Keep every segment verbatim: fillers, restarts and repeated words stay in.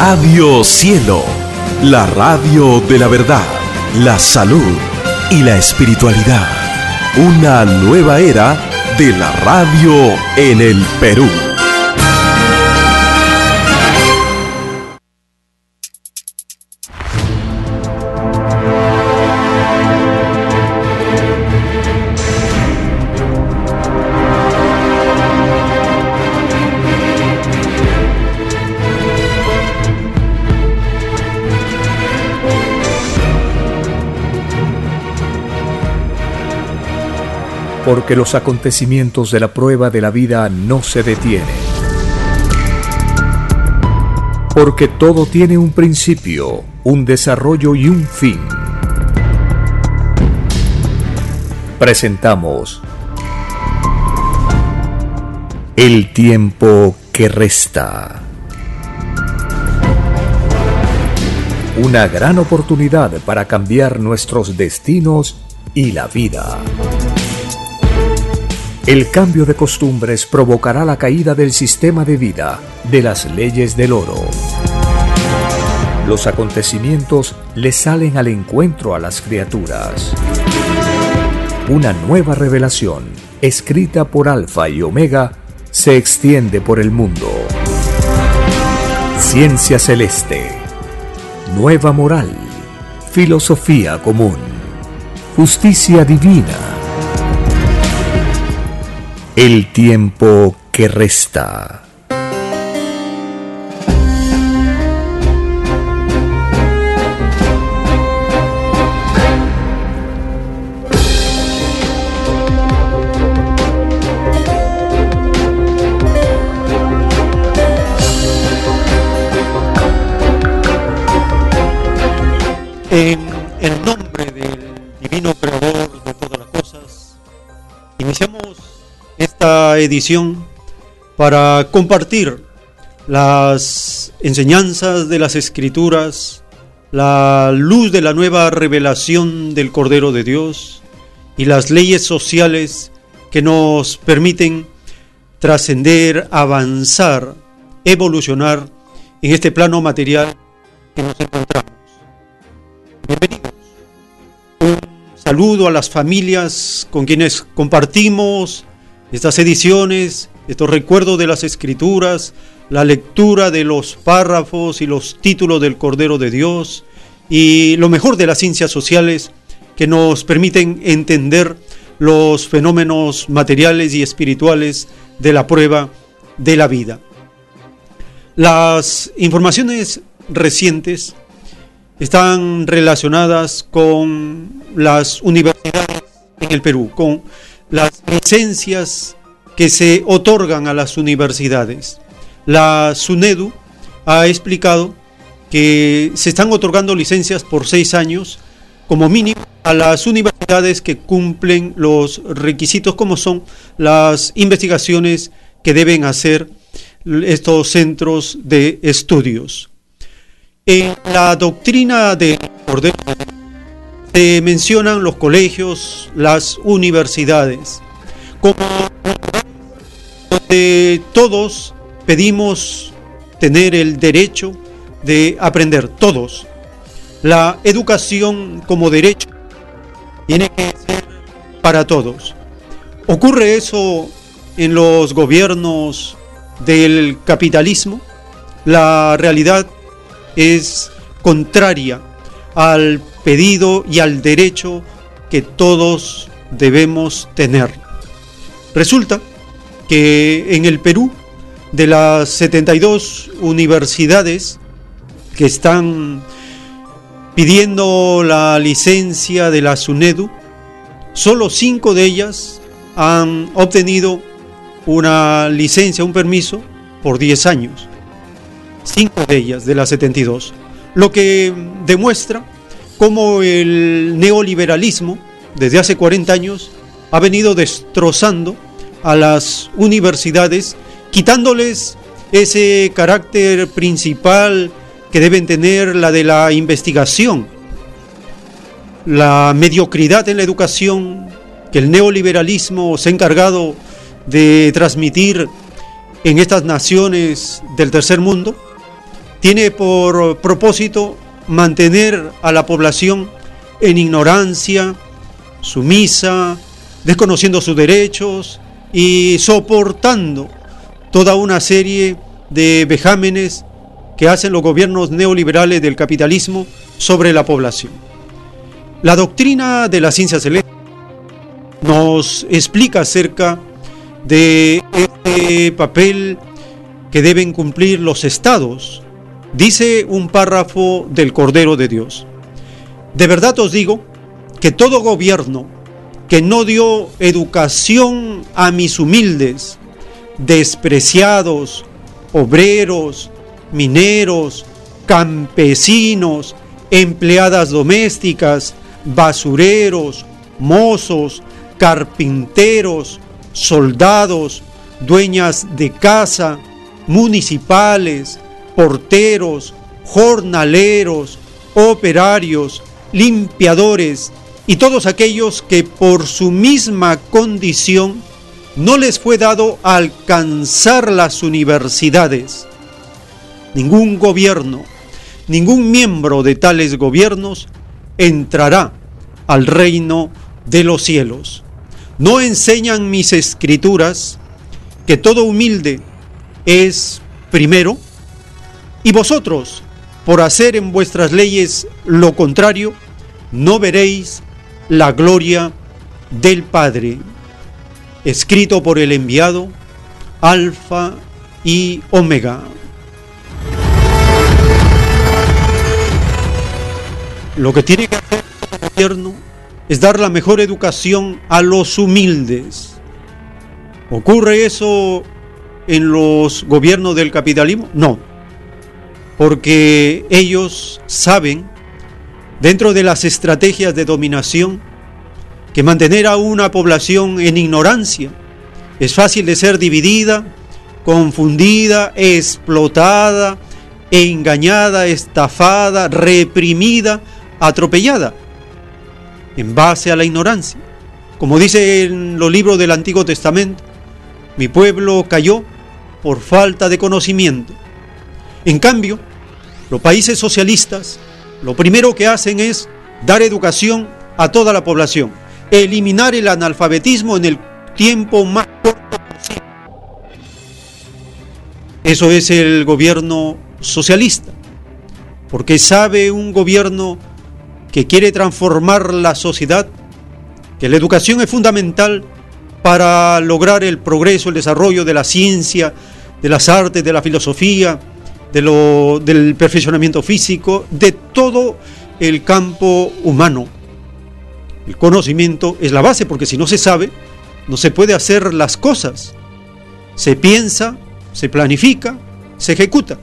Radio Cielo, la radio de la verdad, la salud y la espiritualidad. Una nueva era de la radio en el Perú. Porque los acontecimientos de la prueba de la vida no se detienen. Porque todo tiene un principio, un desarrollo y un fin. Presentamos El tiempo que resta. Una gran oportunidad para cambiar nuestros destinos y la vida. El cambio de costumbres provocará la caída del sistema de vida, de las leyes del oro. Los acontecimientos le salen al encuentro a las criaturas. Una nueva revelación, escrita por Alfa y Omega, se extiende por el mundo. Ciencia celeste, nueva moral, filosofía común, justicia divina. El tiempo que resta. En el nombre del divino creador de todas las cosas, iniciamos esta edición para compartir las enseñanzas de las Escrituras, la luz de la nueva revelación del Cordero de Dios y las leyes sociales que nos permiten trascender, avanzar, evolucionar en este plano material que nos encontramos. Bienvenidos. Un saludo a las familias con quienes compartimos estas ediciones, estos recuerdos de las Escrituras, la lectura de los párrafos y los títulos del Cordero de Dios y lo mejor de las ciencias sociales que nos permiten entender los fenómenos materiales y espirituales de la prueba de la vida. Las informaciones recientes están relacionadas con las universidades en el Perú, con las licencias que se otorgan a las universidades. La SUNEDU ha explicado que se están otorgando licencias por seis años como mínimo a las universidades que cumplen los requisitos, como son las investigaciones que deben hacer estos centros de estudios. En la doctrina del Cordero se mencionan los colegios, las universidades, como donde todos pedimos tener el derecho de aprender, todos. La educación como derecho tiene que ser para todos. ¿Ocurre eso en los gobiernos del capitalismo? La realidad es contraria al pedido y al derecho que todos debemos tener. Resulta que en el Perú, de las setenta y dos universidades que están pidiendo la licencia de la SUNEDU, solo cinco de ellas han obtenido una licencia, un permiso por diez años. Cinco de ellas, de las setenta y dos. Lo que demuestra cómo el neoliberalismo, desde hace cuarenta años, ha venido destrozando a las universidades, quitándoles ese carácter principal que deben tener, la de la investigación. La mediocridad en la educación que el neoliberalismo se ha encargado de transmitir en estas naciones del tercer mundo tiene por propósito mantener a la población en ignorancia, sumisa, desconociendo sus derechos y soportando toda una serie de vejámenes que hacen los gobiernos neoliberales del capitalismo sobre la población. La doctrina de la ciencia celeste nos explica acerca de este papel que deben cumplir los estados. Dice un párrafo del Cordero de Dios: de verdad os digo que todo gobierno que no dio educación a mis humildes, despreciados, obreros, mineros, campesinos, empleadas domésticas, basureros, mozos, carpinteros, soldados, dueñas de casa, municipales, porteros, jornaleros, operarios, limpiadores y todos aquellos que por su misma condición no les fue dado alcanzar las universidades. Ningún gobierno, ningún miembro de tales gobiernos entrará al reino de los cielos. ¿No enseñan mis escrituras que todo humilde es primero? Y vosotros, por hacer en vuestras leyes lo contrario, no veréis la gloria del Padre. Escrito por el enviado, Alfa y Omega. Lo que tiene que hacer el gobierno es dar la mejor educación a los humildes. ¿Ocurre eso en los gobiernos del capitalismo? No, porque ellos saben, dentro de las estrategias de dominación, que mantener a una población en ignorancia es fácil de ser dividida, confundida, explotada, engañada, estafada, reprimida, atropellada, en base a la ignorancia. Como dice en los libros del Antiguo Testamento, mi pueblo cayó por falta de conocimiento. En cambio, los países socialistas lo primero que hacen es dar educación a toda la población, eliminar el analfabetismo en el tiempo más corto posible. Eso es el gobierno socialista, porque sabe un gobierno que quiere transformar la sociedad, que la educación es fundamental para lograr el progreso, el desarrollo de la ciencia, de las artes, de la filosofía, de lo, del perfeccionamiento físico, de todo el campo humano. El conocimiento es la base, porque si no se sabe, no se puede hacer las cosas. Se piensa, se planifica, se ejecuta.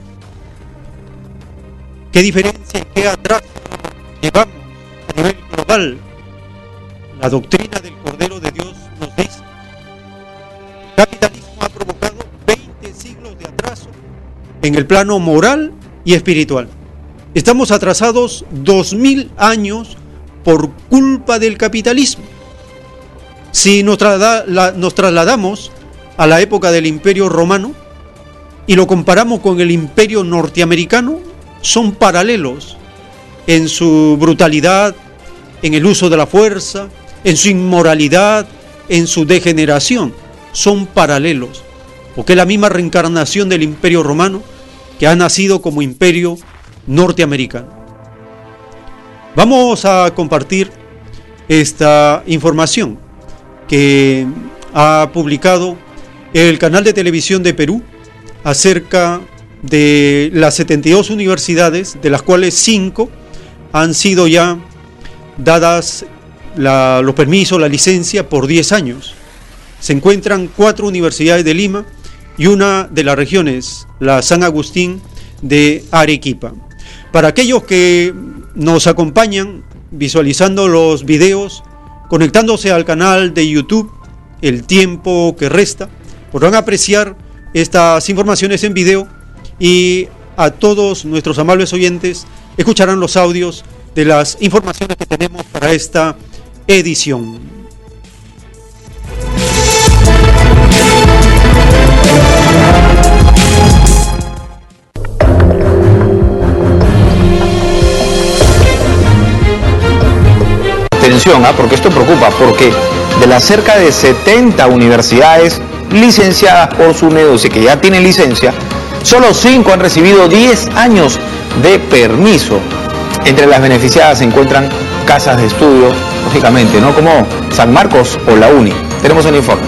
¿Qué diferencia y qué atraso llevamos a nivel global? La doctrina del Cordero de Dios nos dice: el capitalismo ha provocado veinte siglos de atraso en el plano moral y espiritual. Estamos atrasados dos mil años por culpa del capitalismo. Si nos, trasla- la, nos trasladamos a la época del Imperio Romano y lo comparamos con el Imperio Norteamericano, son paralelos en su brutalidad, en el uso de la fuerza, en su inmoralidad, en su degeneración. Son paralelos, porque es la misma reencarnación del Imperio Romano que ha nacido como Imperio Norteamericano. Vamos a compartir esta información que ha publicado el canal de televisión de Perú acerca de las setenta y dos universidades, de las cuales cinco han sido ya dadas la, los permisos, la licencia por diez años. Se encuentran cuatro universidades de Lima y una de las regiones, la San Agustín de Arequipa. Para aquellos que nos acompañan visualizando los videos, conectándose al canal de YouTube, El Tiempo que Resta, podrán apreciar estas informaciones en video, y a todos nuestros amables oyentes escucharán los audios de las informaciones que tenemos para esta edición. atención, ¿eh? Porque esto preocupa, porque de las cerca de setenta universidades licenciadas por SUNEDU, que ya tienen licencia, solo cinco han recibido diez años de permiso. Entre las beneficiadas se encuentran casas de estudio, lógicamente, ¿no? Como San Marcos o la UNI. Tenemos un informe.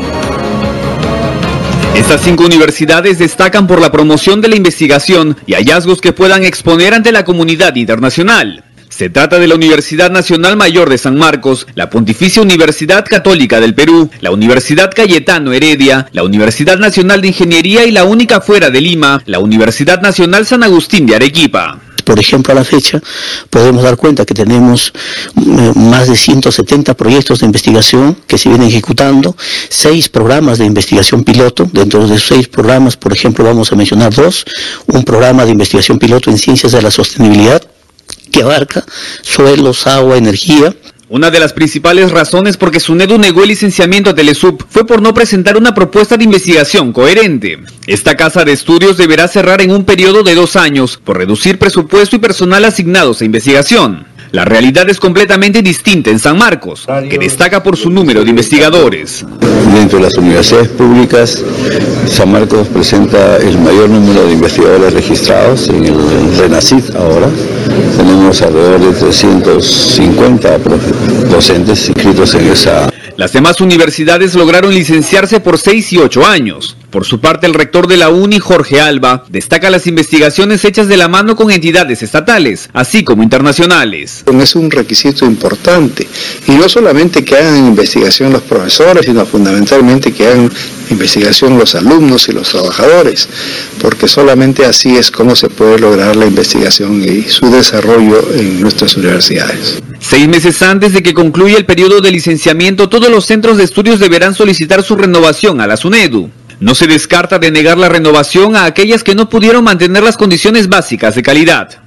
Estas cinco universidades destacan por la promoción de la investigación y hallazgos que puedan exponer ante la comunidad internacional. Se trata de la Universidad Nacional Mayor de San Marcos, la Pontificia Universidad Católica del Perú, la Universidad Cayetano Heredia, la Universidad Nacional de Ingeniería y la única fuera de Lima, la Universidad Nacional San Agustín de Arequipa. Por ejemplo, a la fecha podemos dar cuenta que tenemos más de ciento setenta proyectos de investigación que se vienen ejecutando, seis programas de investigación piloto. Dentro de esos seis programas, por ejemplo, vamos a mencionar dos. Un programa de investigación piloto en ciencias de la sostenibilidad, que abarca suelos, agua, energía. Una de las principales razones por que SUNEDU negó el licenciamiento a Telesup fue por no presentar una propuesta de investigación coherente. Esta casa de estudios deberá cerrar en un periodo de dos años por reducir presupuesto y personal asignados a investigación. La realidad es completamente distinta en San Marcos, que destaca por su número de investigadores. Dentro de las universidades públicas, San Marcos presenta el mayor número de investigadores registrados en el RENACIT ahora. Tenemos alrededor de trescientos cincuenta docentes inscritos en esa. Las demás universidades lograron licenciarse por seis y ocho años. Por su parte, el rector de la UNI, Jorge Alba, destaca las investigaciones hechas de la mano con entidades estatales, así como internacionales. Es un requisito importante, y no solamente que hagan investigación los profesores, sino fundamentalmente que hagan investigación los alumnos y los trabajadores, porque solamente así es como se puede lograr la investigación y su desarrollo en nuestras universidades. Seis meses antes de que concluya el periodo de licenciamiento, todos los centros de estudios deberán solicitar su renovación a la SUNEDU. No se descarta denegar la renovación a aquellas que no pudieron mantener las condiciones básicas de calidad.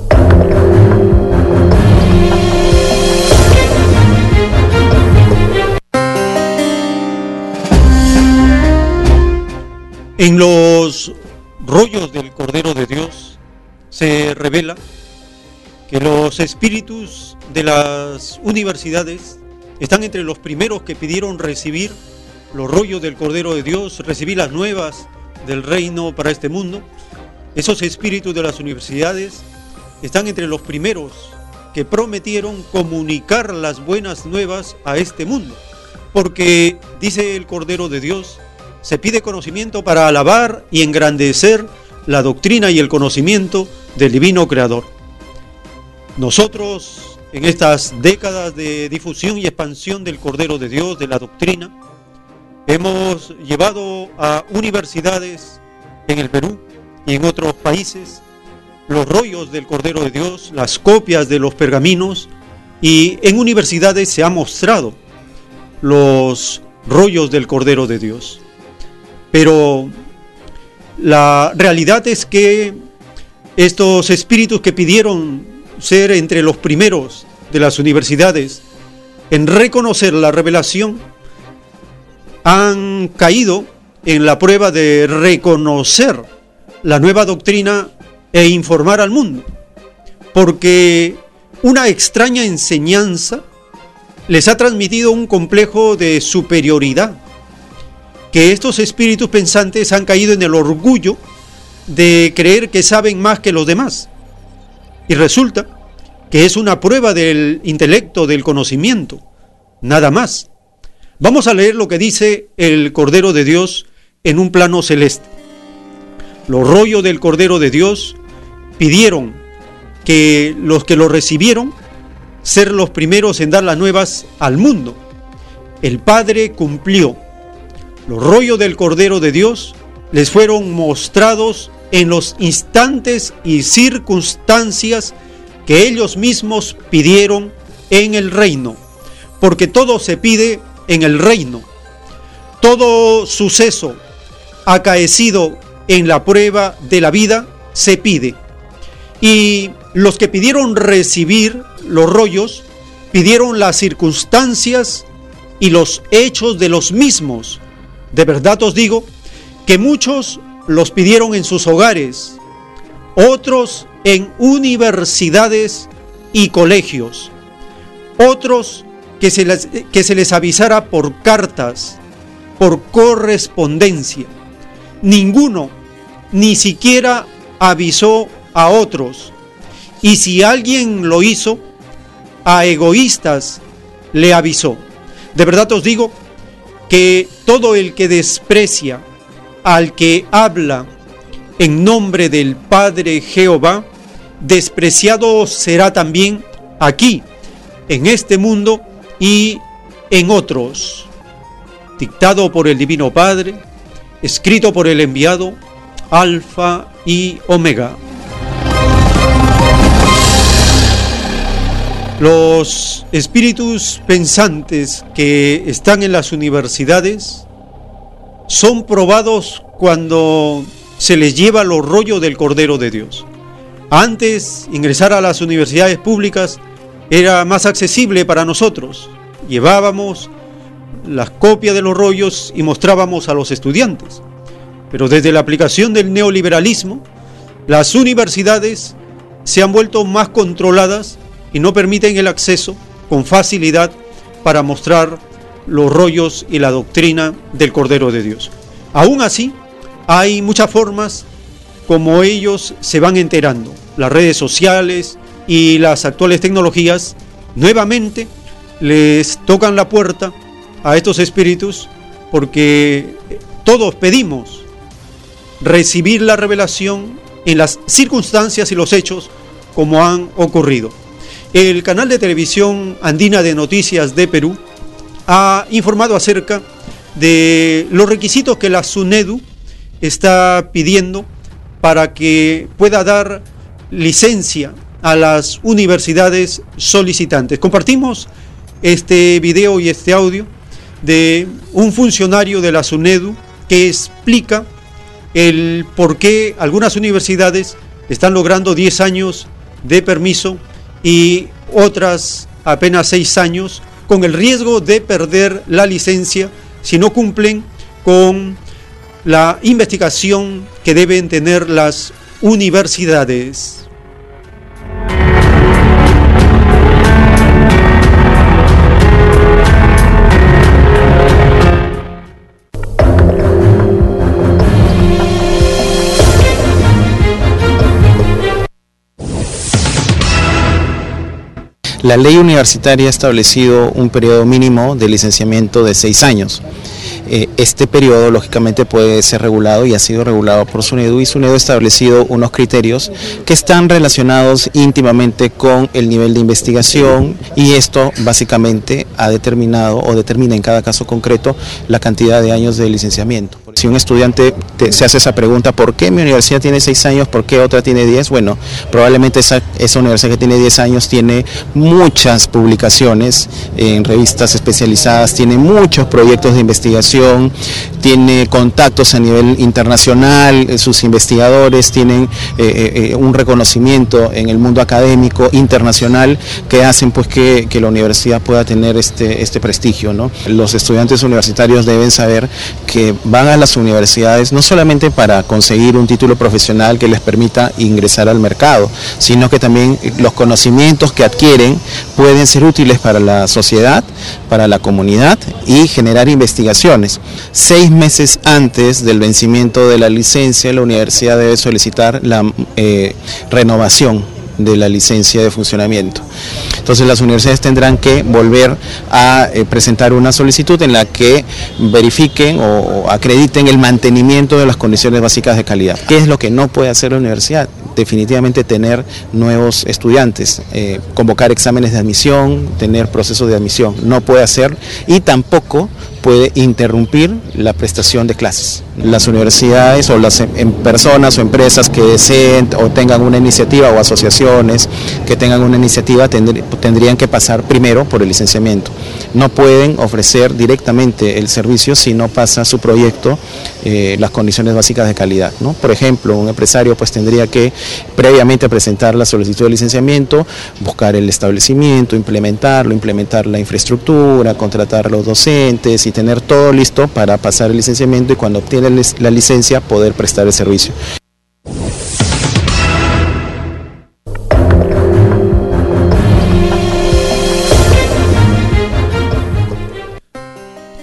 En los rollos del Cordero de Dios se revela que los espíritus de las universidades están entre los primeros que pidieron recibir los rollos del Cordero de Dios, recibir las nuevas del reino para este mundo. Esos espíritus de las universidades están entre los primeros que prometieron comunicar las buenas nuevas a este mundo, porque, dice el Cordero de Dios, se pide conocimiento para alabar y engrandecer la doctrina y el conocimiento del divino Creador. Nosotros, en estas décadas de difusión y expansión del Cordero de Dios, de la doctrina, hemos llevado a universidades en el Perú y en otros países los rollos del Cordero de Dios, las copias de los pergaminos, y en universidades se ha mostrado los rollos del Cordero de Dios. Pero la realidad es que estos espíritus que pidieron ser entre los primeros de las universidades en reconocer la revelación han caído en la prueba de reconocer la nueva doctrina e informar al mundo, porque una extraña enseñanza les ha transmitido un complejo de superioridad, que estos espíritus pensantes han caído en el orgullo de creer que saben más que los demás, y resulta que es una prueba del intelecto, del conocimiento, nada más. Vamos a leer lo que dice el Cordero de Dios en un plano celeste. Los rollos del Cordero de Dios pidieron que los que lo recibieron ser los primeros en dar las nuevas al mundo. El Padre cumplió. Los rollos del Cordero de Dios les fueron mostrados en los instantes y circunstancias que ellos mismos pidieron en el reino, porque todo se pide en el reino. Todo suceso acaecido en la prueba de la vida se pide. Y los que pidieron recibir los rollos pidieron las circunstancias y los hechos de los mismos. De verdad os digo que muchos los pidieron en sus hogares, otros en universidades y colegios, otros que se les, que se les avisara por cartas, por correspondencia. Ninguno ni siquiera avisó a otros. Y si alguien lo hizo, a egoístas le avisó. De verdad os digo que todo el que desprecia al que habla en nombre del Padre Jehová, despreciado será también aquí, en este mundo y en otros. Dictado por el Divino Padre, escrito por el enviado, Alfa y Omega. Los espíritus pensantes que están en las universidades son probados cuando se les lleva los rollos del Cordero de Dios. Antes, ingresar a las universidades públicas era más accesible para nosotros. Llevábamos las copias de los rollos y mostrábamos a los estudiantes. Pero desde la aplicación del neoliberalismo, las universidades se han vuelto más controladas y no permiten el acceso con facilidad para mostrar los rollos y la doctrina del Cordero de Dios. Aún así, hay muchas formas como ellos se van enterando. Las redes sociales y las actuales tecnologías nuevamente les tocan la puerta a estos espíritus, porque todos pedimos recibir la revelación en las circunstancias y los hechos como han ocurrido. El canal de televisión Andina de Noticias de Perú ha informado acerca de los requisitos que la SUNEDU está pidiendo para que pueda dar licencia a las universidades solicitantes. Compartimos este video y este audio de un funcionario de la SUNEDU que explica el por qué algunas universidades están logrando diez años de permiso y otras apenas seis años, con el riesgo de perder la licencia si no cumplen con la investigación que deben tener las universidades. La ley universitaria ha establecido un periodo mínimo de licenciamiento de seis años. Este periodo lógicamente puede ser regulado y ha sido regulado por SUNEDU, y SUNEDU ha establecido unos criterios que están relacionados íntimamente con el nivel de investigación, y esto básicamente ha determinado o determina en cada caso concreto la cantidad de años de licenciamiento. Si un estudiante te, se hace esa pregunta, ¿por qué mi universidad tiene seis años? ¿Por qué otra tiene diez? Bueno, probablemente esa, esa universidad que tiene diez años tiene muchas publicaciones en revistas especializadas, tiene muchos proyectos de investigación, tiene contactos a nivel internacional, sus investigadores tienen eh, eh, un reconocimiento en el mundo académico internacional que hacen pues que, que la universidad pueda tener este, este prestigio, ¿no? Los estudiantes universitarios deben saber que van a las universidades no solamente para conseguir un título profesional que les permita ingresar al mercado, sino que también los conocimientos que adquieren pueden ser útiles para la sociedad, para la comunidad y generar investigaciones. Seis meses antes del vencimiento de la licencia, la universidad debe solicitar la eh, renovación de la licencia de funcionamiento. Entonces las universidades tendrán que volver a eh, presentar una solicitud en la que verifiquen o, o acrediten el mantenimiento de las condiciones básicas de calidad. ¿Qué es lo que no puede hacer la universidad? Definitivamente tener nuevos estudiantes, eh, convocar exámenes de admisión, tener procesos de admisión. No puede hacer, y tampoco puede interrumpir la prestación de clases. Las universidades o las em personas o empresas que deseen o tengan una iniciativa, o asociaciones que tengan una iniciativa, tendr tendrían que pasar primero por el licenciamiento. No pueden ofrecer directamente el servicio si no pasa su proyecto eh, las condiciones básicas de calidad, ¿no? Por ejemplo, un empresario pues tendría que previamente presentar la solicitud de licenciamiento, buscar el establecimiento, implementarlo, implementar la infraestructura, contratar a los docentes y tener todo listo para pasar el licenciamiento, y cuando obtiene la licencia poder prestar el servicio.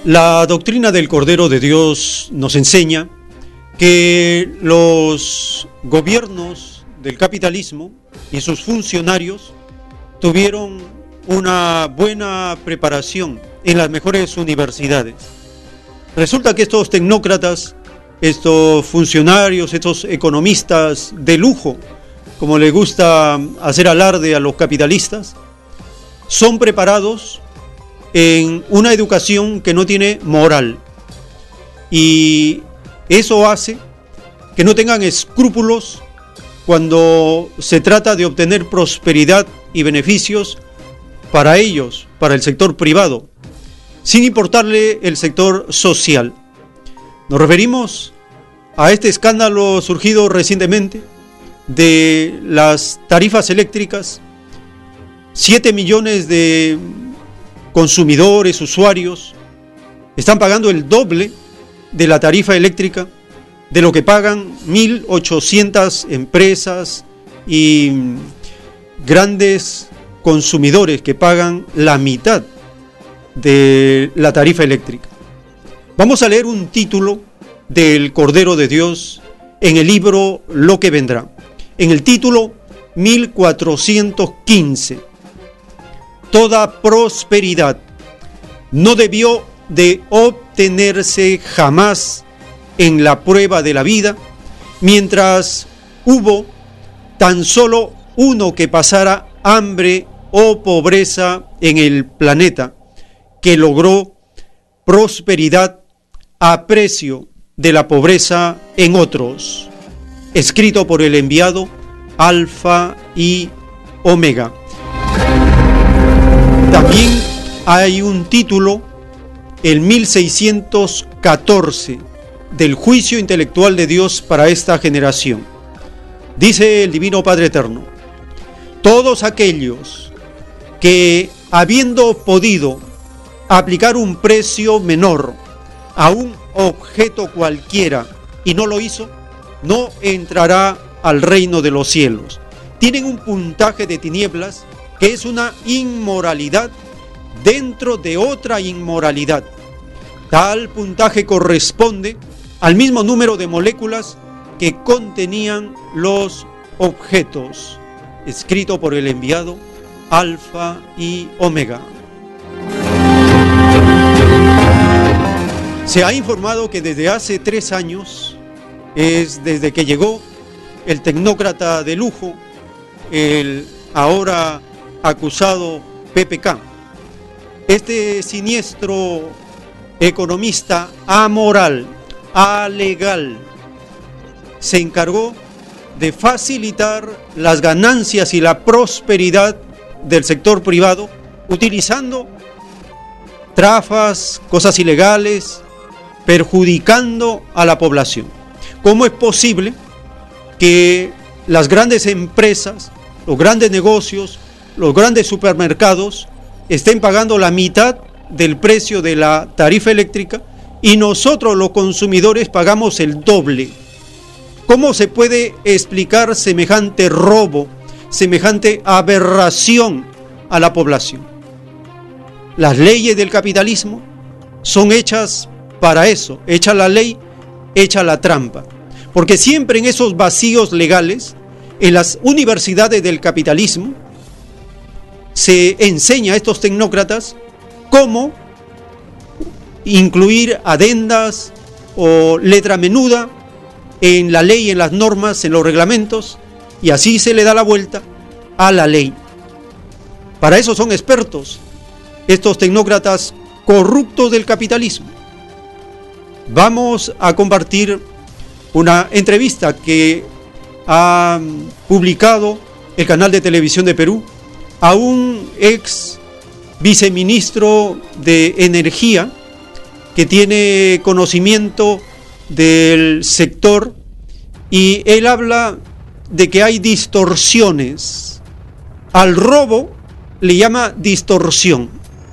La doctrina del Cordero de Dios nos enseña que los gobiernos del capitalismo y sus funcionarios tuvieron una buena preparación en las mejores universidades. Resulta que estos tecnócratas, estos funcionarios, estos economistas de lujo, como les gusta hacer alarde a los capitalistas, son preparados en una educación que no tiene moral, y eso hace que no tengan escrúpulos cuando se trata de obtener prosperidad y beneficios para ellos, para el sector privado, sin importarle el sector social. Nos referimos a este escándalo surgido recientemente de las tarifas eléctricas. Siete millones de consumidores, usuarios, están pagando el doble de la tarifa eléctrica de lo que pagan mil ochocientas empresas y grandes consumidores que pagan la mitad de la tarifa eléctrica. Vamos a leer un título del Cordero de Dios en el libro Lo que vendrá, en el título mil cuatrocientos quince. Toda prosperidad no debió de obtenerse jamás en la prueba de la vida, mientras hubo tan solo uno que pasara hambre o pobreza en el planeta, que logró prosperidad a precio de la pobreza en otros. Escrito por el enviado Alfa y Omega. También hay un título, el mil seiscientos catorce, del juicio intelectual de Dios para esta generación. Dice el Divino Padre Eterno: todos aquellos que, habiendo podido aplicar un precio menor a un objeto cualquiera y no lo hizo, no entrará al reino de los cielos. Tienen un puntaje de tinieblas que es una inmoralidad dentro de otra inmoralidad. Tal puntaje corresponde al mismo número de moléculas que contenían los objetos. Escrito por el enviado Alfa y Omega. Se ha informado que desde hace tres años, es desde que llegó el tecnócrata de lujo, el ahora acusado P P K, este siniestro economista amoral, alegal, se encargó de facilitar las ganancias y la prosperidad del sector privado, utilizando trafas, cosas ilegales, perjudicando a la población. ¿Cómo es posible que las grandes empresas, los grandes negocios, los grandes supermercados estén pagando la mitad del precio de la tarifa eléctrica y nosotros los consumidores pagamos el doble? ¿Cómo se puede explicar semejante robo, semejante aberración a la población? Las leyes del capitalismo son hechas para eso, hecha la ley, hecha la trampa, porque siempre en esos vacíos legales, en las universidades del capitalismo, se enseña a estos tecnócratas cómo incluir adendas o letra menuda en la ley, en las normas, en los reglamentos, y así se le da la vuelta a la ley. Para eso son expertos estos tecnócratas corruptos del capitalismo. Vamos a compartir una entrevista que ha publicado el canal de televisión de Perú a un ex viceministro de Energía que tiene conocimiento del sector, y él habla de que hay distorsiones. Al robo le llama distorsión.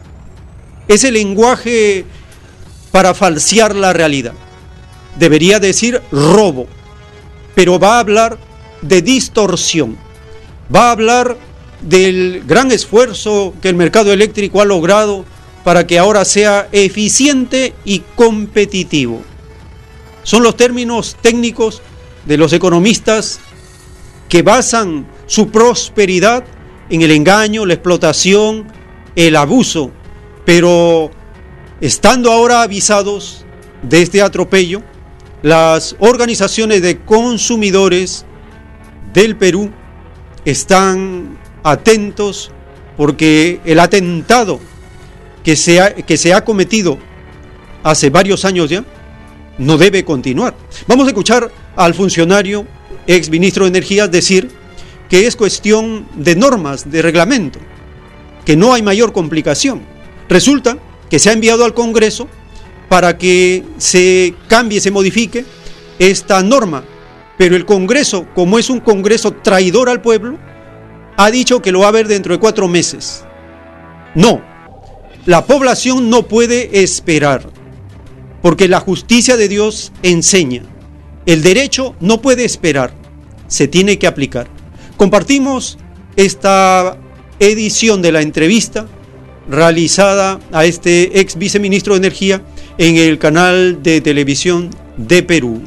Ese lenguaje para falsear la realidad. Debería decir robo, pero va a hablar de distorsión. Va a hablar del gran esfuerzo que el mercado eléctrico ha logrado para que ahora sea eficiente y competitivo. Son los términos técnicos de los economistas que basan su prosperidad en el engaño, la explotación, el abuso, pero estando ahora avisados de este atropello, las organizaciones de consumidores del Perú están atentos porque el atentado que se ha, que se ha cometido hace varios años ya no debe continuar. Vamos a escuchar al funcionario, ex ministro de Energía, decir que es cuestión de normas, de reglamento, que no hay mayor complicación. Resulta que se ha enviado al Congreso para que se cambie, se modifique esta norma, pero el Congreso, como es un Congreso traidor al pueblo, ha dicho que lo va a ver dentro de cuatro meses. No, la población no puede esperar, porque la justicia de Dios enseña, el derecho no puede esperar, se tiene que aplicar. Compartimos esta edición de la entrevista realizada a este ex viceministro de Energía en el canal de televisión de Perú.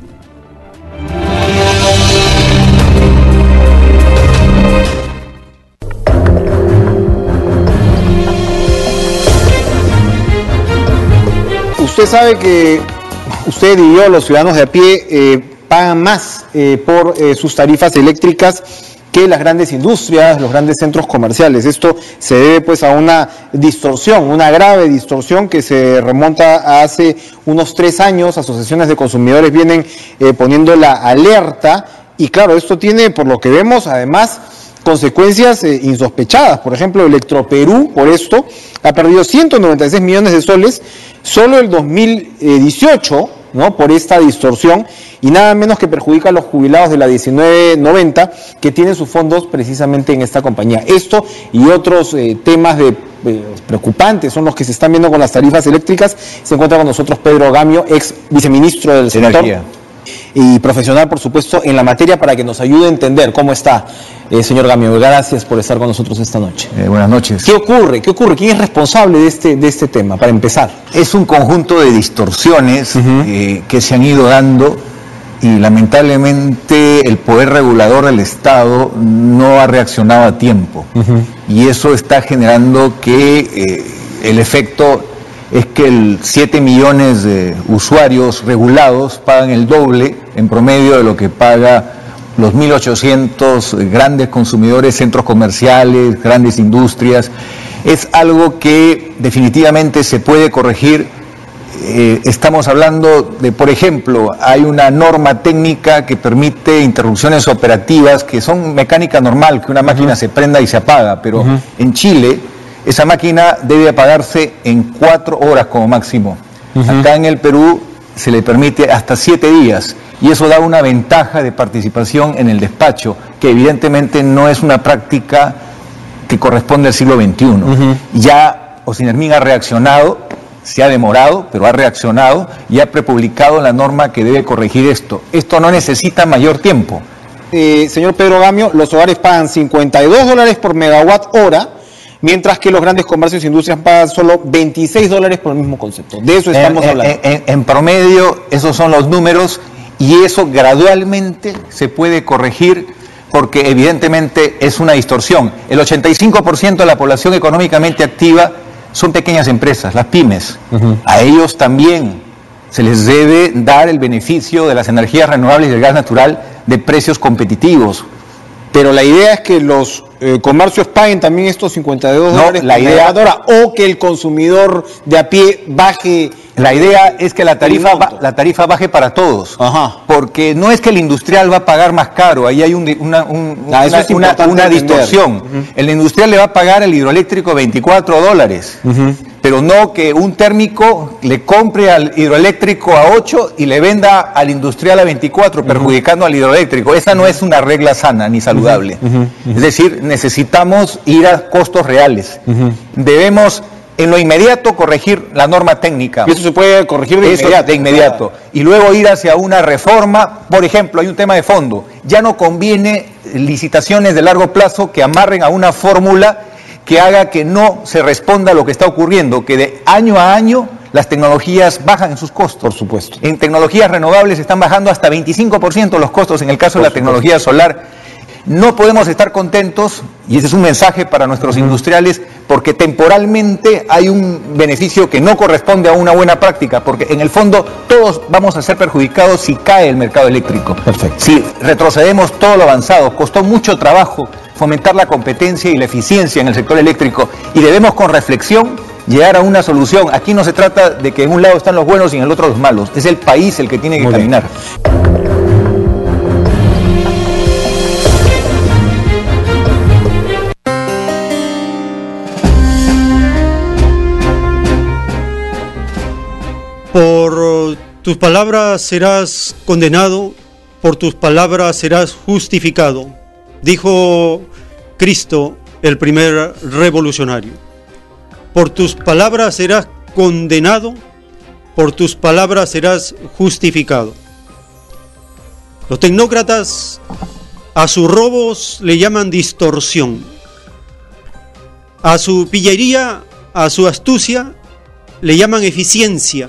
Usted sabe que usted y yo, los ciudadanos de a pie, eh, pagan más eh, por eh, sus tarifas eléctricas que las grandes industrias, los grandes centros comerciales. Esto se debe pues a una distorsión, una grave distorsión que se remonta a hace unos tres años. Asociaciones de consumidores vienen eh, poniendo la alerta y claro, esto tiene, por lo que vemos, además consecuencias eh, insospechadas. Por ejemplo, Electroperú, por esto, ha perdido ciento noventa y seis millones de soles solo el dos mil dieciocho, ¿no?, por esta distorsión, y nada menos que perjudica a los jubilados de la diecinueve noventa que tienen sus fondos precisamente en esta compañía. Esto y otros eh, temas de, eh, preocupantes son los que se están viendo con las tarifas eléctricas. Se encuentra con nosotros Pedro Gamio, ex viceministro del sector. Energía. Y profesional, por supuesto, en la materia, para que nos ayude a entender cómo está. Eh, señor Gamio, gracias por estar con nosotros esta noche. Eh, buenas noches. ¿Qué ocurre? ¿Qué ocurre? ¿Quién es responsable de este, de este tema, para empezar? Es un conjunto de distorsiones uh-huh. eh, que se han ido dando y lamentablemente el poder regulador del Estado no ha reaccionado a tiempo. Uh-huh. Y eso está generando que eh, el efecto es que el siete millones de usuarios regulados pagan el doble en promedio de lo que paga los mil ochocientos grandes consumidores, centros comerciales, grandes industrias. Es algo que definitivamente se puede corregir. Eh, estamos hablando de, por ejemplo, hay una norma técnica que permite interrupciones operativas que son mecánica normal, que una máquina uh-huh. se prenda y se apaga, pero uh-huh. en Chile esa máquina debe apagarse en cuatro horas como máximo. Uh-huh. Acá en el Perú se le permite hasta siete días y eso da una ventaja de participación en el despacho, que evidentemente no es una práctica que corresponde al siglo veintiuno. Uh-huh. Ya Ocinermin ha reaccionado, se ha demorado, pero ha reaccionado y ha prepublicado la norma que debe corregir esto. Esto no necesita mayor tiempo. Eh, señor Pedro Gamio, los hogares pagan cincuenta y dos dólares por megawatt hora, mientras que los grandes comercios e industrias pagan solo veintiséis dólares por el mismo concepto. De eso estamos en, hablando. En, en, en promedio, esos son los números y eso gradualmente se puede corregir porque evidentemente es una distorsión. El ochenta y cinco por ciento de la población económicamente activa son pequeñas empresas, las pymes. Uh-huh. A ellos también se les debe dar el beneficio de las energías renovables y del gas natural de precios competitivos. Pero la idea es que los eh, comercios paguen también estos cincuenta y dos dólares la idea hora, o que el consumidor de a pie baje. La idea es que la tarifa ba, la tarifa baje para todos. Ajá. Porque no es que el industrial va a pagar más caro, ahí hay un, una, un, ah, una, es una, una distorsión. Uh-huh. El industrial le va a pagar el hidroeléctrico veinticuatro dólares. Uh-huh. Pero no que un térmico le compre al hidroeléctrico a ocho y le venda al industrial a veinticuatro, perjudicando uh-huh. al hidroeléctrico. Esa no es una regla sana ni saludable. Uh-huh. Uh-huh. Es decir, necesitamos ir a costos reales. Uh-huh. Debemos en lo inmediato corregir la norma técnica. Y eso se puede corregir de eso inmediato. de inmediato. Y luego ir hacia una reforma. Por ejemplo, hay un tema de fondo. Ya no conviene licitaciones de largo plazo que amarren a una fórmula que haga que no se responda a lo que está ocurriendo, que de año a año las tecnologías bajan en sus costos. Por supuesto. En tecnologías renovables están bajando hasta veinticinco por ciento los costos en el caso de la tecnología solar. No podemos estar contentos, y ese es un mensaje para nuestros industriales, porque temporalmente hay un beneficio que no corresponde a una buena práctica, porque en el fondo todos vamos a ser perjudicados si cae el mercado eléctrico. Perfecto. Si retrocedemos todo lo avanzado, costó mucho trabajo fomentar la competencia y la eficiencia en el sector eléctrico, y debemos con reflexión llegar a una solución. Aquí no se trata de que en un lado están los buenos y en el otro los malos, es el país el que tiene que Muy caminar. Bien. Por tus palabras serás condenado, por tus palabras serás justificado, dijo Cristo, el primer revolucionario. Por tus palabras serás condenado, por tus palabras serás justificado. Los tecnócratas a sus robos le llaman distorsión, a su pillería, a su astucia le llaman eficiencia,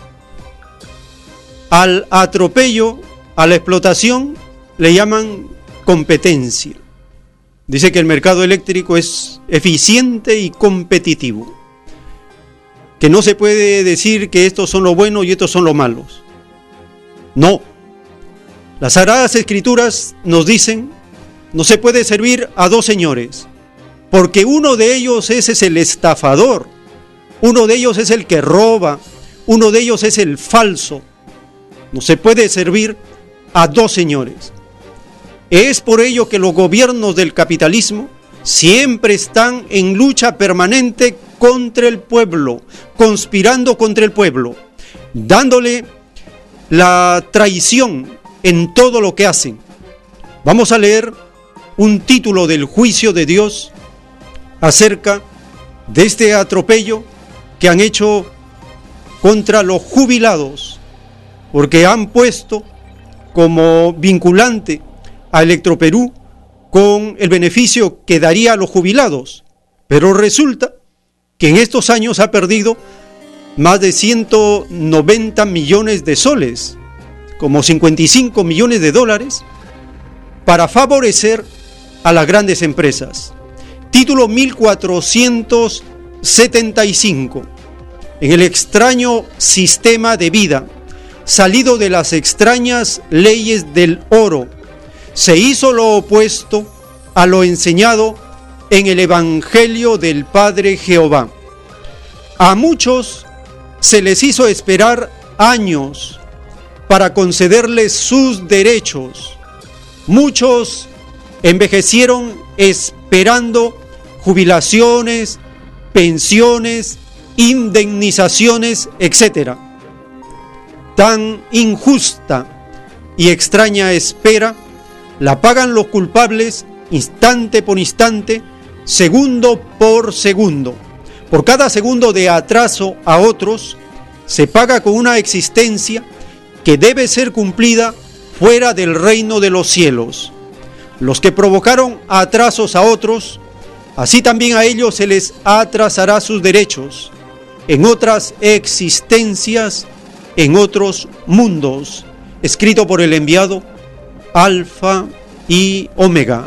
al atropello, a la explotación, le llaman competencia. Dice que el mercado eléctrico es eficiente y competitivo, que no se puede decir que estos son los buenos y estos son los malos. No. Las Sagradas Escrituras nos dicen, no se puede servir a dos señores, porque uno de ellos es, es el estafador, uno de ellos es el que roba, uno de ellos es el falso. No se puede servir a dos señores. Es por ello que los gobiernos del capitalismo siempre están en lucha permanente contra el pueblo, conspirando contra el pueblo, dándole la traición en todo lo que hacen. Vamos a leer un título del juicio de Dios acerca de este atropello que han hecho contra los jubilados, porque han puesto como vinculante a Electroperú con el beneficio que daría a los jubilados, pero resulta que en estos años ha perdido más de ciento noventa millones de soles, como cincuenta y cinco millones de dólares, para favorecer a las grandes empresas. Título mil cuatrocientos setenta y cinco. En el extraño sistema de vida, salido de las extrañas leyes del oro, se hizo lo opuesto a lo enseñado en el Evangelio del Padre Jehová. A muchos se les hizo esperar años para concederles sus derechos. Muchos envejecieron esperando jubilaciones, pensiones, indemnizaciones, etcétera. Tan injusta y extraña espera la pagan los culpables instante por instante, segundo por segundo. Por cada segundo de atraso a otros, se paga con una existencia que debe ser cumplida fuera del reino de los cielos. Los que provocaron atrasos a otros, así también a ellos se les atrasará sus derechos en otras existencias, en otros mundos. Escrito por el enviado Alfa y Omega.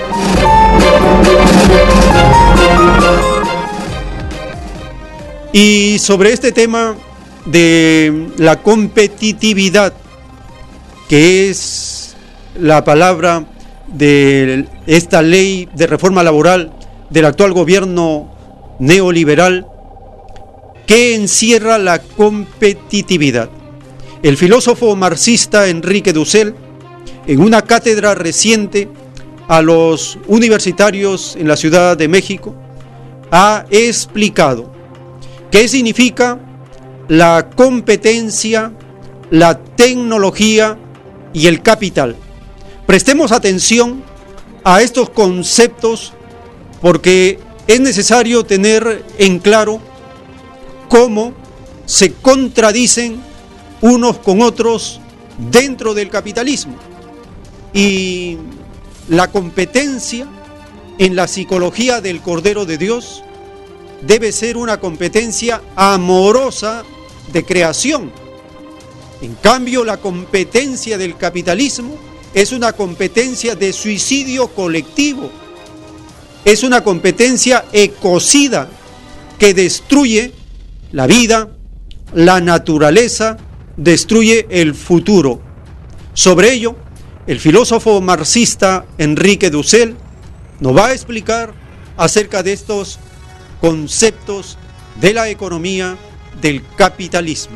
Y sobre este tema de la competitividad, que es la palabra de esta ley de reforma laboral del actual gobierno neoliberal, ¿qué encierra la competitividad? El filósofo marxista Enrique Dussel, en una cátedra reciente a los universitarios en la Ciudad de México, ha explicado qué significa la competencia, la tecnología y el capital. Prestemos atención a estos conceptos porque es necesario tener en claro cómo se contradicen unos con otros dentro del capitalismo. Y la competencia en la psicología del Cordero de Dios debe ser una competencia amorosa de creación. En cambio, la competencia del capitalismo es una competencia de suicidio colectivo. Es una competencia ecocida que destruye la vida, la naturaleza, destruye el futuro. Sobre ello, el filósofo marxista Enrique Dussel nos va a explicar acerca de estos conceptos de la economía del capitalismo.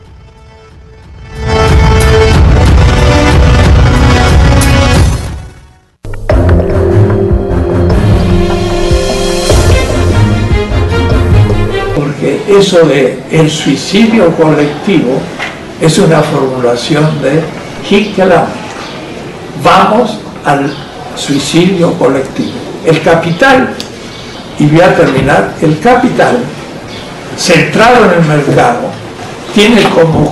Porque eso de el suicidio colectivo es una formulación de Hickman. Vamos al suicidio colectivo. El capital, y voy a terminar, el capital centrado en el mercado tiene como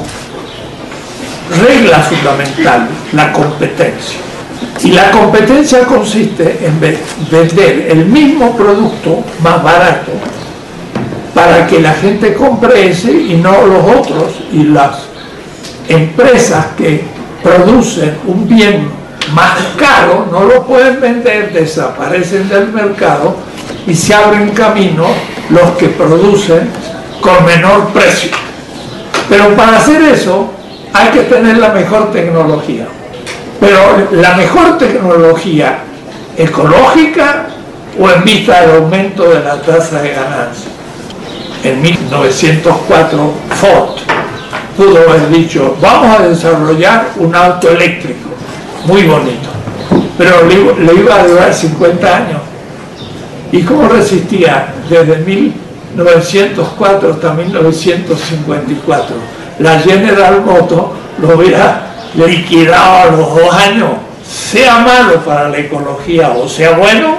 regla fundamental la competencia. Y la competencia consiste en vender el mismo producto más barato para que la gente compre ese y no los otros, y las empresas que producen un bien más caro no lo pueden vender, desaparecen del mercado y se abren camino los que producen con menor precio. Pero para hacer eso hay que tener la mejor tecnología, pero la mejor tecnología ecológica o en vista del aumento de la tasa de ganancia. En mil novecientos cuatro Ford pudo haber dicho: vamos a desarrollar un auto eléctrico muy bonito, pero le, le iba a durar cincuenta años. ¿Y cómo resistía desde mil novecientos cuatro hasta mil novecientos cincuenta y cuatro? La General Motors lo hubiera liquidado a los dos años. Sea malo para la ecología o sea bueno,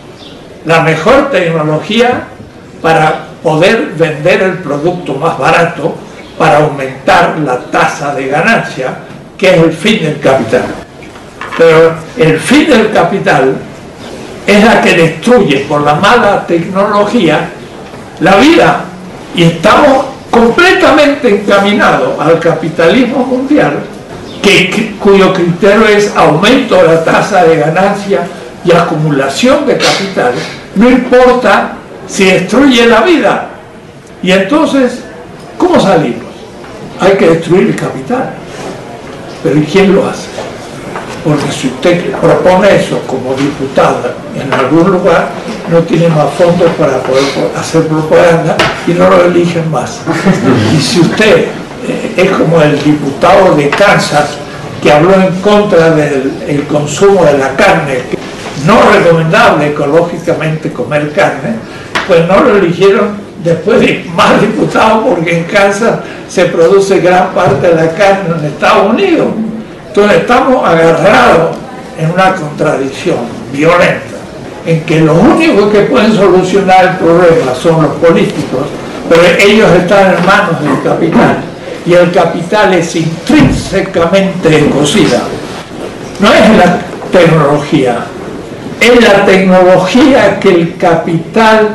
la mejor tecnología para poder vender el producto más barato, para aumentar la tasa de ganancia, que es el fin del capital. Pero el fin del capital es la que destruye por la mala tecnología la vida, y estamos completamente encaminados al capitalismo mundial, que, cuyo criterio es aumento de la tasa de ganancia y acumulación de capital, no importa si destruye la vida. Y entonces, ¿cómo salimos? Hay que destruir el capital. Pero ¿y quién lo hace? Porque si usted propone eso como diputada en algún lugar, no tiene más fondos para poder hacer propaganda y no lo eligen más. Y si usted eh, es como el diputado de Kansas que habló en contra del el consumo de la carne, que no recomendable ecológicamente comer carne, pues no lo eligieron después de más diputados, porque en Kansas se produce gran parte de la carne en Estados Unidos. Entonces estamos agarrados en una contradicción violenta, en que los únicos que pueden solucionar el problema son los políticos, pero ellos están en manos del capital, y el capital es intrínsecamente ecocida. No es la tecnología, es la tecnología que el capital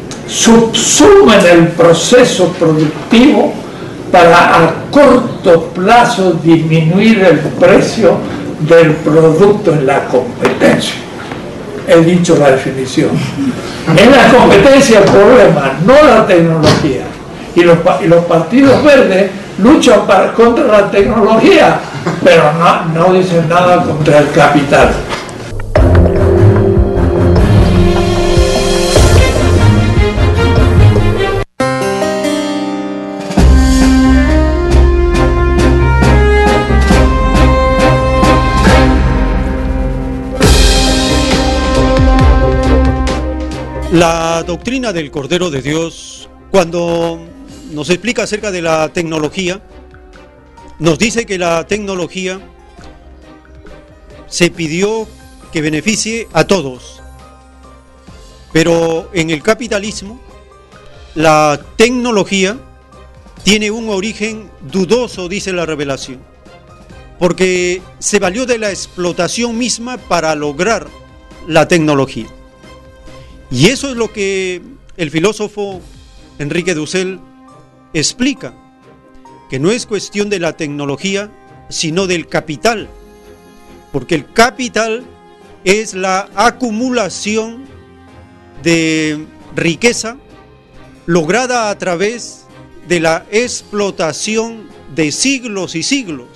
subsume en el proceso productivo para a corto plazo disminuir el precio del producto en la competencia. He dicho la definición. Es la competencia el problema, no la tecnología. Y los, y los partidos verdes luchan para, contra la tecnología, pero no, no dicen nada contra el capital. La doctrina del Cordero de Dios, cuando nos explica acerca de la tecnología, nos dice que la tecnología se pidió que beneficie a todos, pero en el capitalismo la tecnología tiene un origen dudoso, dice la revelación, porque se valió de la explotación misma para lograr la tecnología. Y eso es lo que el filósofo Enrique Dussel explica, que no es cuestión de la tecnología, sino del capital, porque el capital es la acumulación de riqueza lograda a través de la explotación de siglos y siglos.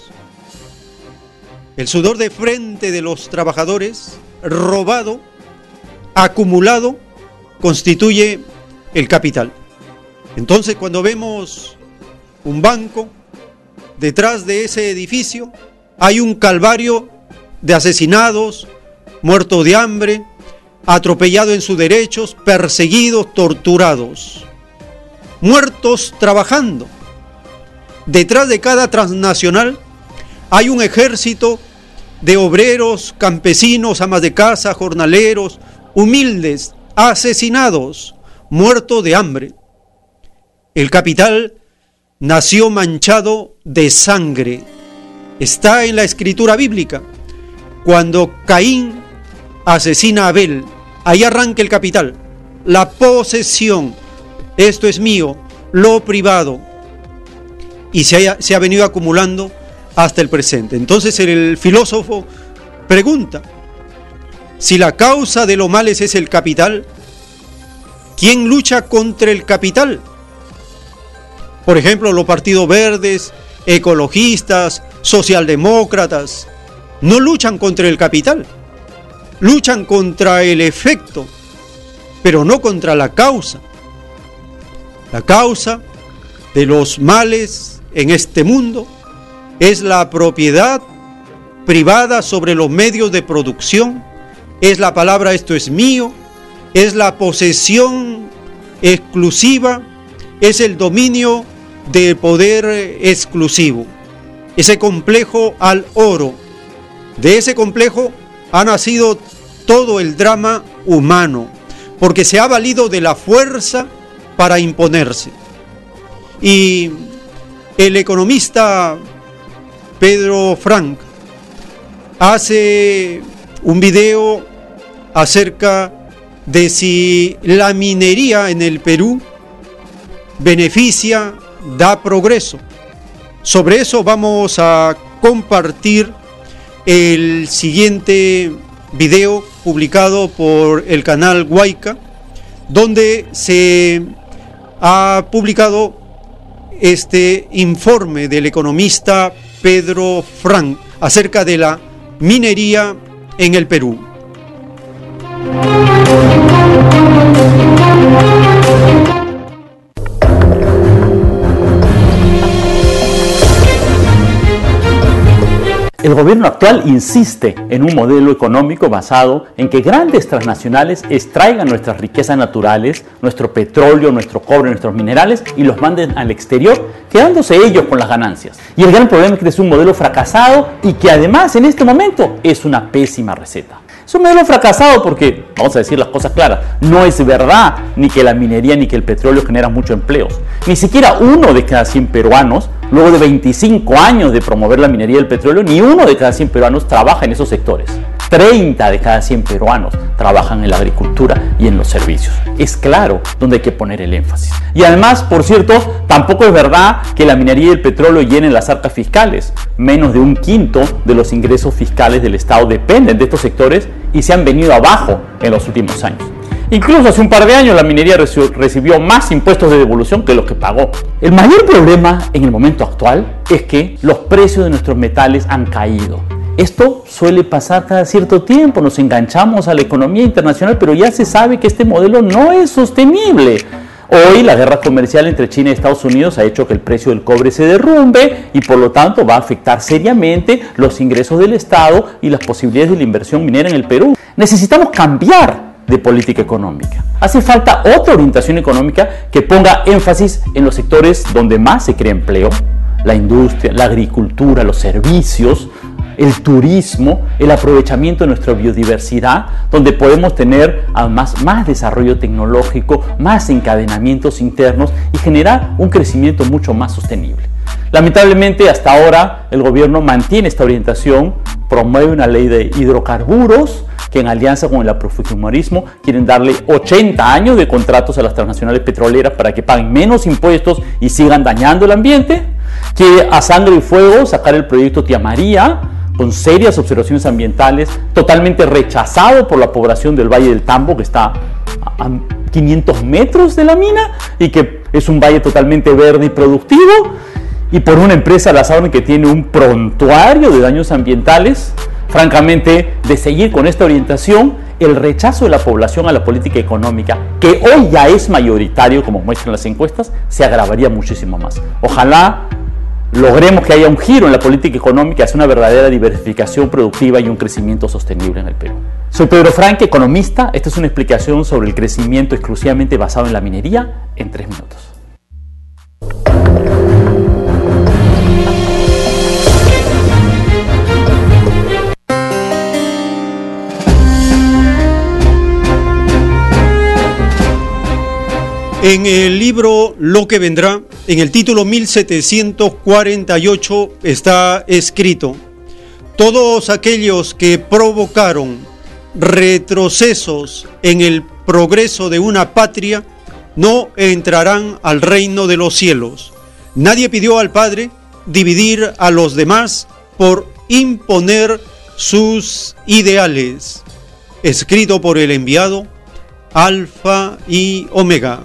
El sudor de frente de los trabajadores, robado, acumulado, constituye el capital. Entonces, cuando vemos un banco, detrás de ese edificio hay un calvario de asesinados, muertos de hambre, atropellados en sus derechos, perseguidos, torturados, muertos trabajando. Detrás de cada transnacional hay un ejército de obreros, campesinos, amas de casa, jornaleros, humildes, asesinados, muertos de hambre. El capital nació manchado de sangre. Está en la escritura bíblica. Cuando Caín asesina a Abel, ahí arranca el capital, la posesión. Esto es mío, lo privado. Y se ha, se ha venido acumulando hasta el presente. Entonces el filósofo pregunta, si la causa de los males es el capital, ¿quién lucha contra el capital? Por ejemplo, los partidos verdes, ecologistas, socialdemócratas, no luchan contra el capital, luchan contra el efecto, pero no contra la causa. La causa de los males en este mundo es la propiedad privada sobre los medios de producción, es la palabra esto es mío, es la posesión exclusiva, es el dominio de poder exclusivo, ese complejo al oro. De ese complejo ha nacido todo el drama humano, porque se ha valido de la fuerza para imponerse. Y el economista Pedro Frank hace un video acerca de si la minería en el Perú beneficia, da progreso. Sobre eso vamos a compartir el siguiente video publicado por el canal Huayca, donde se ha publicado este informe del economista Pedro Frank acerca de la minería en el Perú. El gobierno actual insiste en un modelo económico basado en que grandes transnacionales extraigan nuestras riquezas naturales, nuestro petróleo, nuestro cobre, nuestros minerales y los manden al exterior, quedándose ellos con las ganancias. Y el gran problema es que es un modelo fracasado y que además en este momento es una pésima receta. Es un modelo fracasado porque, vamos a decir las cosas claras, no es verdad ni que la minería ni que el petróleo generan muchos empleos. Ni siquiera uno de cada cien peruanos, luego de veinticinco años de promover la minería y el petróleo, ni uno de cada cien peruanos trabaja en esos sectores. treinta de cada cien peruanos trabajan en la agricultura y en los servicios. Es claro donde hay que poner el énfasis. Y además, por cierto, tampoco es verdad que la minería y el petróleo llenen las arcas fiscales. Menos de un quinto de los ingresos fiscales del Estado dependen de estos sectores y se han venido abajo en los últimos años. Incluso hace un par de años la minería recibió más impuestos de devolución que los que pagó. El mayor problema en el momento actual es que los precios de nuestros metales han caído. Esto suele pasar cada cierto tiempo, nos enganchamos a la economía internacional, pero ya se sabe que este modelo no es sostenible. Hoy la guerra comercial entre China y Estados Unidos ha hecho que el precio del cobre se derrumbe y por lo tanto va a afectar seriamente los ingresos del Estado y las posibilidades de la inversión minera en el Perú. Necesitamos cambiar de política económica. Hace falta otra orientación económica que ponga énfasis en los sectores donde más se crea empleo, la industria, la agricultura, los servicios, el turismo, el aprovechamiento de nuestra biodiversidad, donde podemos tener además más desarrollo tecnológico, más encadenamientos internos y generar un crecimiento mucho más sostenible. Lamentablemente hasta ahora el gobierno mantiene esta orientación, promueve una ley de hidrocarburos que en alianza con el afrofujimorismo quieren darle ochenta años de contratos a las transnacionales petroleras para que paguen menos impuestos y sigan dañando el ambiente. Quiere a sangre y fuego sacar el proyecto Tía María, con serias observaciones ambientales, totalmente rechazado por la población del Valle del Tambo, que está a quinientos metros de la mina y que es un valle totalmente verde y productivo, y por una empresa, la Saben, que tiene un prontuario de daños ambientales. Francamente, de seguir con esta orientación, el rechazo de la población a la política económica, que hoy ya es mayoritario, como muestran las encuestas, se agravaría muchísimo más. Ojalá logremos que haya un giro en la política económica hacia una verdadera diversificación productiva y un crecimiento sostenible en el Perú. Soy Pedro Franque, economista. Esta es una explicación sobre el crecimiento exclusivamente basado en la minería en tres minutos. En el libro Lo que vendrá, en el título mil setecientos cuarenta y ocho está escrito: todos aquellos que provocaron retrocesos en el progreso de una patria no entrarán al reino de los cielos. Nadie pidió al Padre dividir a los demás por imponer sus ideales. Escrito por el enviado Alfa y Omega.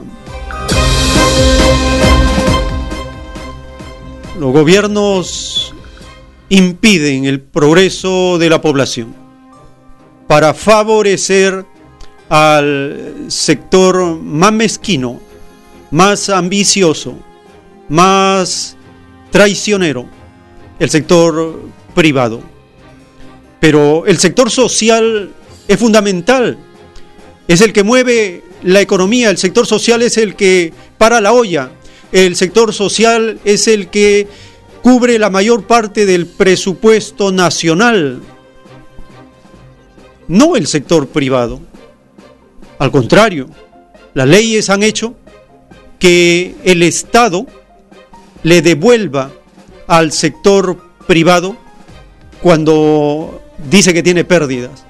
Los gobiernos impiden el progreso de la población para favorecer al sector más mezquino, más ambicioso, más traicionero, el sector privado. Pero el sector social es fundamental, es el que mueve la economía, el sector social es el que para la olla, el sector social es el que cubre la mayor parte del presupuesto nacional, no el sector privado. Al contrario, las leyes han hecho que el Estado le devuelva al sector privado cuando dice que tiene pérdidas.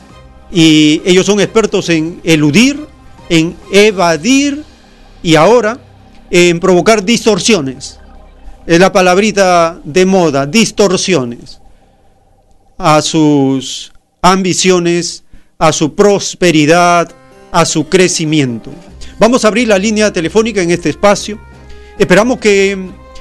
Y ellos son expertos en eludir, en evadir y ahora en provocar distorsiones. Es la palabrita de moda, distorsiones a sus ambiciones, a su prosperidad, a su crecimiento. Vamos a abrir la línea telefónica en este espacio. Esperamos que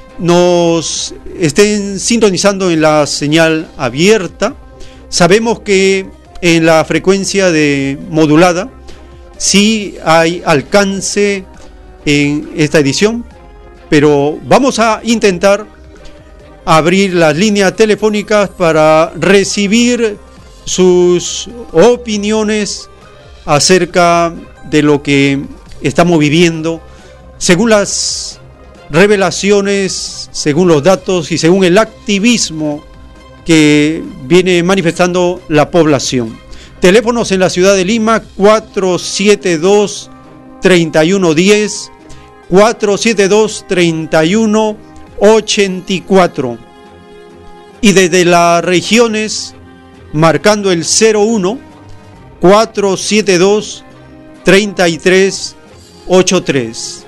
nos estén sintonizando en la señal abierta. Sabemos que en la frecuencia de modulada sí hay alcance en esta edición, pero vamos a intentar abrir las líneas telefónicas para recibir sus opiniones acerca de lo que estamos viviendo, según las revelaciones, según los datos y según el activismo que viene manifestando la población. Teléfonos en la ciudad de Lima: cuatro siete dos, tres uno uno cero, cuatro siete dos, tres uno ocho cuatro, y desde las regiones marcando el cero uno, cuatro siete dos, tres tres ocho tres.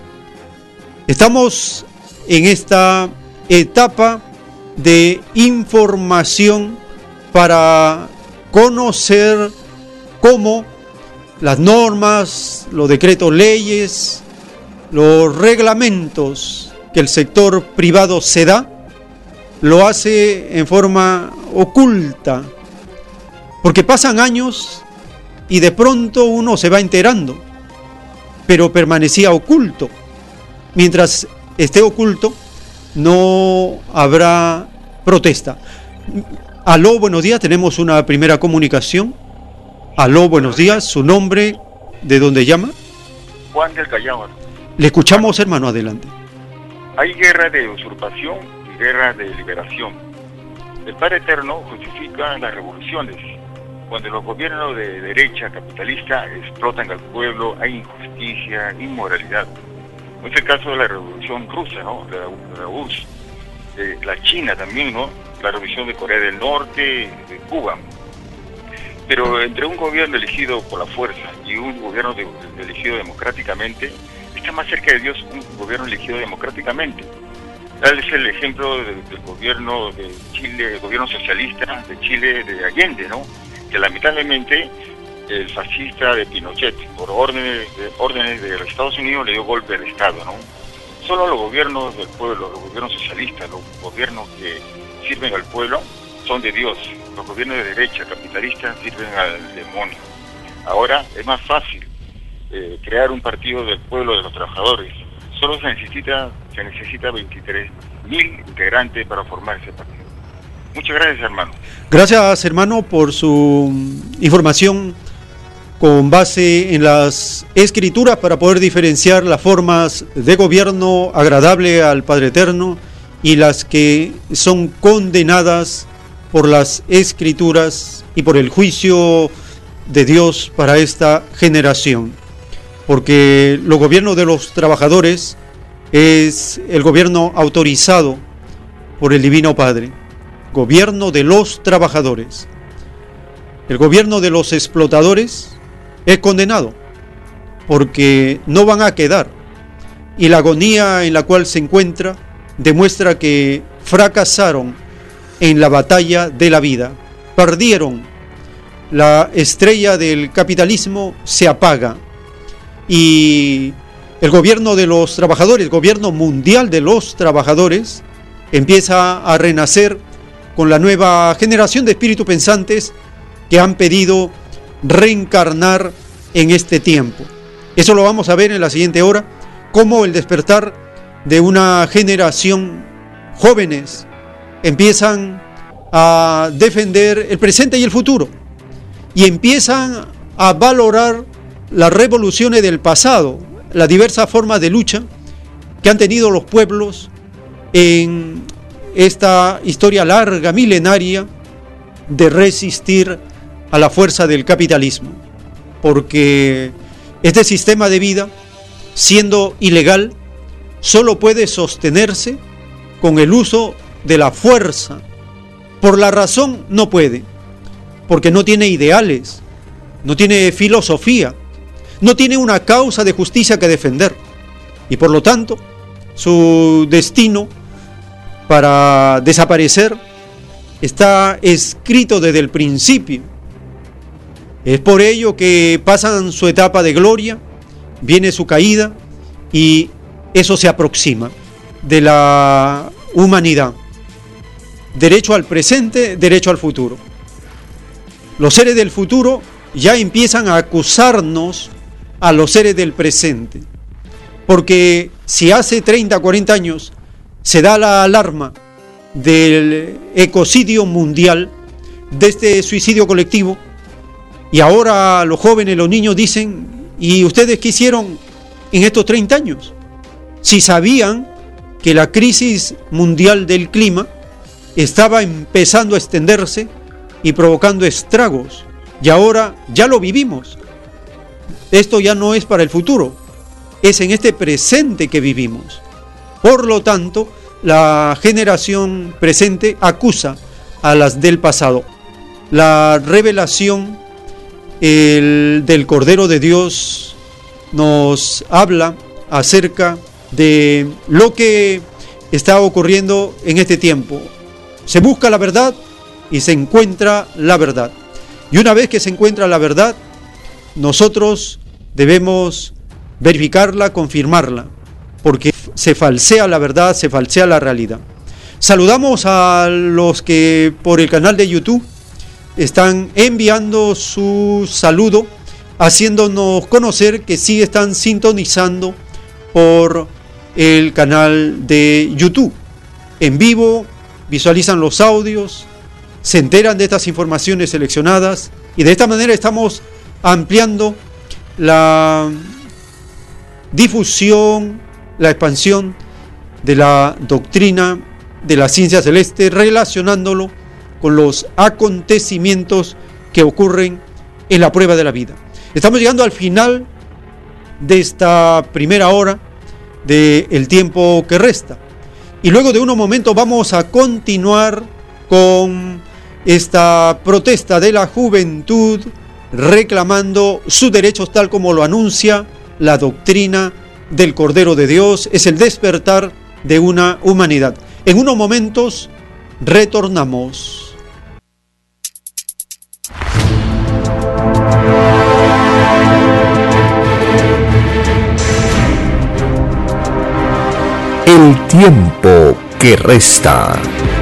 Estamos en esta etapa de información para conocer cómo las normas, los decretos leyes, los reglamentos que el sector privado se da, lo hace en forma oculta, porque pasan años y de pronto uno se va enterando, pero permanecía oculto. Mientras esté oculto, no habrá protesta. Aló, buenos días, tenemos una primera comunicación. Aló, buenos días, su nombre, ¿de dónde llama? Juan del Callao. Le escuchamos, hermano, adelante. Hay guerra de usurpación y guerra de liberación. El Padre Eterno justifica las revoluciones. Cuando los gobiernos de derecha capitalista explotan al pueblo, hay injusticia, inmoralidad. No es el caso de la revolución rusa, ¿no? La, la U R S S, de la China también, ¿no? La revolución de Corea del Norte, de Cuba. Pero entre un gobierno elegido por la fuerza y un gobierno de, de, elegido democráticamente, está más cerca de Dios un gobierno elegido democráticamente. Tal es el ejemplo de, del gobierno de Chile, el gobierno socialista de Chile de Allende, ¿no? Que lamentablemente el fascista de Pinochet, por órdenes de, órdenes de los Estados Unidos, le dio golpe al Estado, ¿no? Solo los gobiernos del pueblo, los gobiernos socialistas, los gobiernos que sirven al pueblo, son de Dios. Los gobiernos de derecha, capitalistas, sirven al demonio. Ahora es más fácil eh, crear un partido del pueblo, de los trabajadores. Solo se necesita, se necesita veintitrés mil integrantes para formar ese partido. Muchas gracias, hermano. Gracias, hermano, por su información con base en las escrituras para poder diferenciar las formas de gobierno agradable al Padre Eterno y las que son condenadas por las escrituras y por el juicio de Dios para esta generación. Porque los gobiernos de los trabajadores es el gobierno autorizado por el Divino Padre. Gobierno de los trabajadores. El gobierno de los explotadores es condenado porque no van a quedar, y la agonía en la cual se encuentra demuestra que fracasaron en la batalla de la vida, perdieron. La estrella del capitalismo se apaga y el gobierno de los trabajadores, el gobierno mundial de los trabajadores, empieza a renacer con la nueva generación de espíritus pensantes que han pedido reencarnar en este tiempo. Eso lo vamos a ver en la siguiente hora, cómo el despertar de una generación jóvenes empiezan a defender el presente y el futuro y empiezan a valorar las revoluciones del pasado, las diversas formas de lucha que han tenido los pueblos en esta historia larga, milenaria, de resistir a la fuerza del capitalismo, porque este sistema de vida, siendo ilegal, solo puede sostenerse con el uso de la fuerza. Por la razón no puede, porque no tiene ideales, no tiene filosofía, no tiene una causa de justicia que defender, y por lo tanto su destino para desaparecer está escrito desde el principio. Es por ello que pasan su etapa de gloria, viene su caída, y eso se aproxima de la humanidad. Derecho al presente, derecho al futuro. Los seres del futuro ya empiezan a acusarnos a los seres del presente, porque si hace treinta, cuarenta años se da la alarma del ecocidio mundial, de este suicidio colectivo, y ahora los jóvenes, los niños dicen: ¿y ustedes qué hicieron en estos treinta años? Si sabían que la crisis mundial del clima estaba empezando a extenderse y provocando estragos, y ahora ya lo vivimos. Esto ya no es para el futuro, es en este presente que vivimos. Por lo tanto, la generación presente acusa a las del pasado. La revelación el, del Cordero de Dios nos habla acerca de lo que está ocurriendo en este tiempo. Se busca la verdad y se encuentra la verdad. Y una vez que se encuentra la verdad, nosotros debemos verificarla, confirmarla, porque se falsea la verdad, se falsea la realidad. Saludamos a los que por el canal de YouTube están enviando su saludo, haciéndonos conocer que sí están sintonizando por el canal de YouTube. En vivo, visualizan los audios, se enteran de estas informaciones seleccionadas, y de esta manera estamos ampliando la difusión, la expansión de la doctrina de la ciencia celeste, relacionándolo con los acontecimientos que ocurren en la prueba de la vida. Estamos llegando al final de esta primera hora del tiempo que resta, y luego de unos momentos vamos a continuar con esta protesta de la juventud reclamando sus derechos tal como lo anuncia la doctrina del Cordero de Dios. Es el despertar de una humanidad. En unos momentos retornamos. El tiempo que resta.